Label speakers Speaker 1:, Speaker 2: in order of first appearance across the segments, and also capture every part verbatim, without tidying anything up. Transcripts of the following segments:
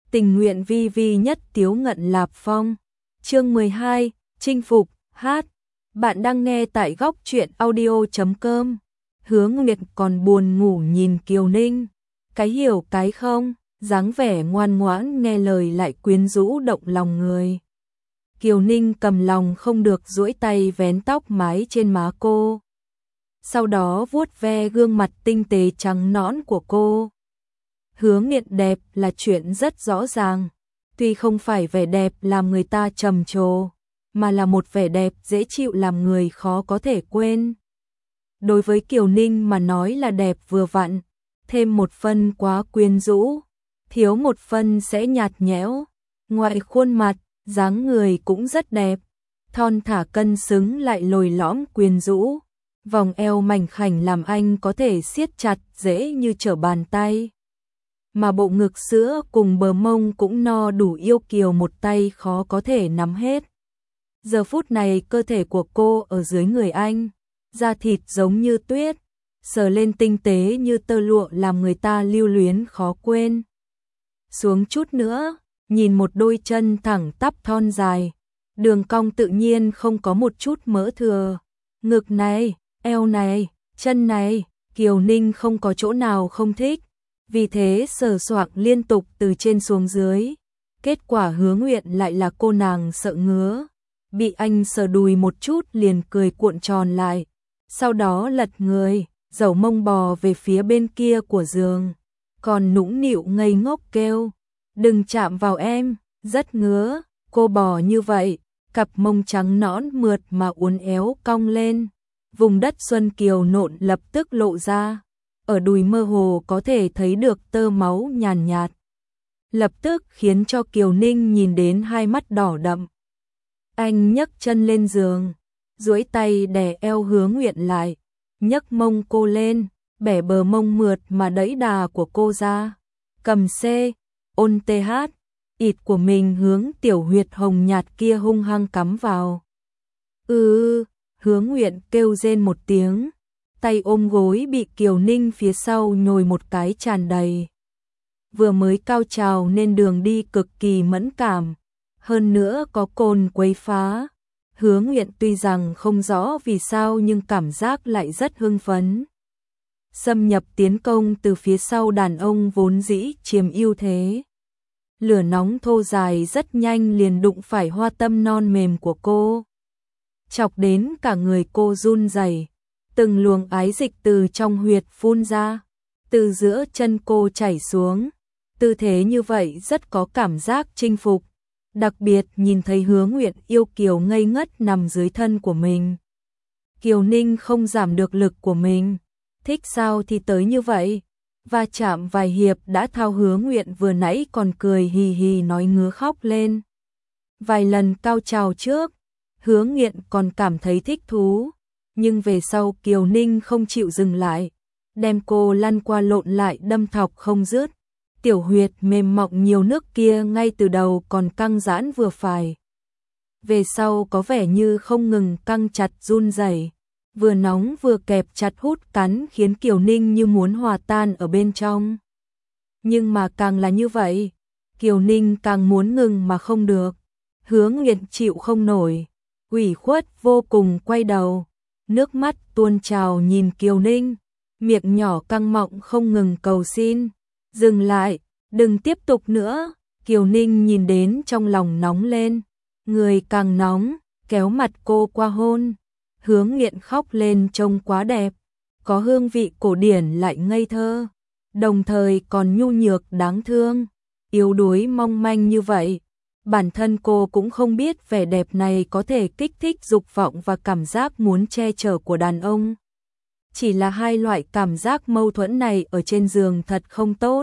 Speaker 1: Tình nguyện vi vi nhất Tiếu Ngận Lạp Phong. Chương mười hai, chinh phục, hát. Bạn đang nghe tại góc truyện audio chấm com. Hứa Nguyệt còn buồn ngủ nhìn Kiều Ninh. Cái hiểu cái không, dáng vẻ ngoan ngoãn nghe lời lại quyến rũ động lòng người. Kiều Ninh cầm lòng không được duỗi tay vén tóc mái trên má cô. Sau đó vuốt ve gương mặt tinh tế trắng nõn của cô. Hứa Nguyệt đẹp là chuyện rất rõ ràng, tuy không phải vẻ đẹp làm người ta trầm trồ, mà là một vẻ đẹp dễ chịu làm người khó có thể quên. Đối với Kiều Ninh mà nói là đẹp vừa vặn, thêm một phân quá quyến rũ, thiếu một phân sẽ nhạt nhẽo. Ngoại khuôn mặt, dáng người cũng rất đẹp, thon thả cân xứng lại lồi lõm quyến rũ, vòng eo mảnh khảnh làm anh có thể siết chặt dễ như trở bàn tay. Mà bộ ngực sữa cùng bờ mông cũng no đủ yêu kiều một tay khó có thể nắm hết. Giờ phút này cơ thể của cô ở dưới người anh, da thịt giống như tuyết, sờ lên tinh tế như tơ lụa làm người ta lưu luyến khó quên. Xuống chút nữa, nhìn một đôi chân thẳng tắp thon dài, đường cong tự nhiên không có một chút mỡ thừa. Ngực này, eo này, chân này, Kiều Ninh không có chỗ nào không thích. Vì thế sờ soạng liên tục từ trên xuống dưới. Kết quả Hứa Nguyệt lại là cô nàng sợ ngứa. Bị anh sờ đùi một chút liền cười cuộn tròn lại. Sau đó lật người, dẩu mông bò về phía bên kia của giường. Còn nũng nịu ngây ngốc kêu. Đừng chạm vào em, rất ngứa. Cô bò như vậy, cặp mông trắng nõn mượt mà uốn éo cong lên. Vùng đất Xuân Kiều nộn lập tức lộ ra. Ở đùi mơ hồ có thể thấy được tơ máu nhàn nhạt, lập tức khiến cho Kiều Ninh nhìn đến hai mắt đỏ đậm. Anh nhấc chân lên giường, duỗi tay đè eo Hứa Nguyệt lại, nhấc mông cô lên, bẻ bờ mông mượt mà đẫy đà của cô ra, cầm C, ôn th, ịt của mình hướng tiểu huyệt hồng nhạt kia hung hăng cắm vào. Ừ, Hứa Nguyệt kêu rên một tiếng. Tay ôm gối bị Kiều Ninh phía sau nhồi một cái tràn đầy. Vừa mới cao trào nên đường đi cực kỳ mẫn cảm, hơn nữa có cồn quấy phá. Hứa Nguyệt tuy rằng không rõ vì sao nhưng cảm giác lại rất hưng phấn. Xâm nhập tiến công từ phía sau đàn ông vốn dĩ chiếm ưu thế. Lửa nóng thô dài rất nhanh liền đụng phải hoa tâm non mềm của cô. Chọc đến cả người cô run rẩy. Từng luồng ái dịch từ trong huyệt phun ra, từ giữa chân cô chảy xuống. Tư thế như vậy rất có cảm giác chinh phục, đặc biệt nhìn thấy Hứa Nguyệt yêu kiều ngây ngất nằm dưới thân của mình. Kiều Ninh không giảm được lực của mình, thích sao thì tới như vậy. Va chạm vài hiệp đã thao Hứa Nguyệt vừa nãy còn cười hì hì nói ngứa khóc lên. Vài lần cao trào trước, Hứa Nguyệt còn cảm thấy thích thú. Nhưng về sau Kiều Ninh không chịu dừng lại, đem cô lăn qua lộn lại đâm thọc không dứt. Tiểu huyệt mềm mọng nhiều nước kia ngay từ đầu còn căng giãn vừa phải. Về sau có vẻ như không ngừng căng chặt run rẩy, vừa nóng vừa kẹp chặt hút cắn khiến Kiều Ninh như muốn hòa tan ở bên trong. Nhưng mà càng là như vậy, Kiều Ninh càng muốn ngừng mà không được. Hứa Nguyệt chịu không nổi, ủy khuất vô cùng quay đầu. Nước mắt tuôn trào nhìn Kiều Ninh, miệng nhỏ căng mọng không ngừng cầu xin. Dừng lại, đừng tiếp tục nữa. Kiều Ninh nhìn đến trong lòng nóng lên, người càng nóng, kéo mặt cô qua hôn. Hứa Nguyệt khóc lên trông quá đẹp, có hương vị cổ điển lại ngây thơ, đồng thời còn nhu nhược đáng thương, yếu đuối mong manh như vậy. Bản thân cô cũng không biết vẻ đẹp này có thể kích thích dục vọng và cảm giác muốn che chở của đàn ông. Chỉ là hai loại cảm giác mâu thuẫn này ở trên giường thật không tốt.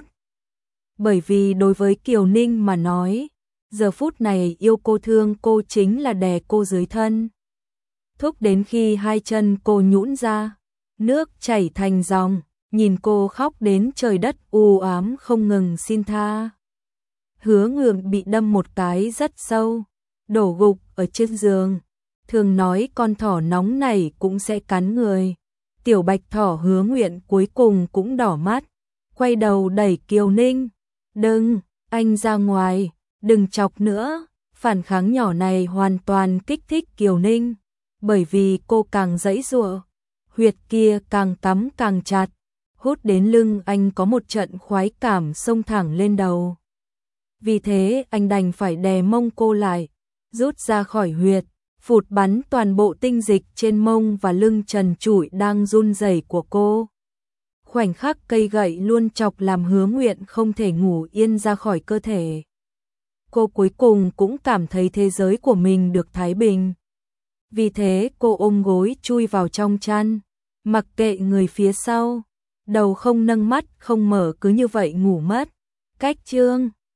Speaker 1: Bởi vì đối với Kiều Ninh mà nói, giờ phút này yêu cô thương cô chính là đè cô dưới thân. Thúc đến khi hai chân cô nhũn ra, nước chảy thành dòng, nhìn cô khóc đến trời đất u ám không ngừng xin tha. Hứa Nguyệt bị đâm một cái rất sâu, đổ gục ở trên giường. Thường nói con thỏ nóng này cũng sẽ cắn người. Tiểu bạch thỏ Hứa Nguyệt cuối cùng cũng đỏ mắt, quay đầu đẩy Kiều Ninh. Đừng, Anh ra ngoài, đừng chọc nữa. Phản kháng nhỏ này hoàn toàn kích thích Kiều Ninh, bởi vì cô càng giãy giụa, huyệt kia càng tắm càng chặt, hút đến lưng anh có một trận khoái cảm xông thẳng lên đầu. Vì thế anh đành phải đè mông cô lại, rút ra khỏi huyệt, phụt bắn toàn bộ tinh dịch trên mông và lưng trần trụi đang run rẩy của cô. Khoảnh khắc cây gậy luôn chọc làm Hứa Nguyện không thể ngủ yên ra khỏi cơ thể. Cô cuối cùng cũng cảm thấy thế giới của mình được thái bình. Vì thế cô ôm gối chui vào trong chăn, mặc kệ người phía sau, đầu không nâng mắt không mở cứ như vậy ngủ mất. Cách chương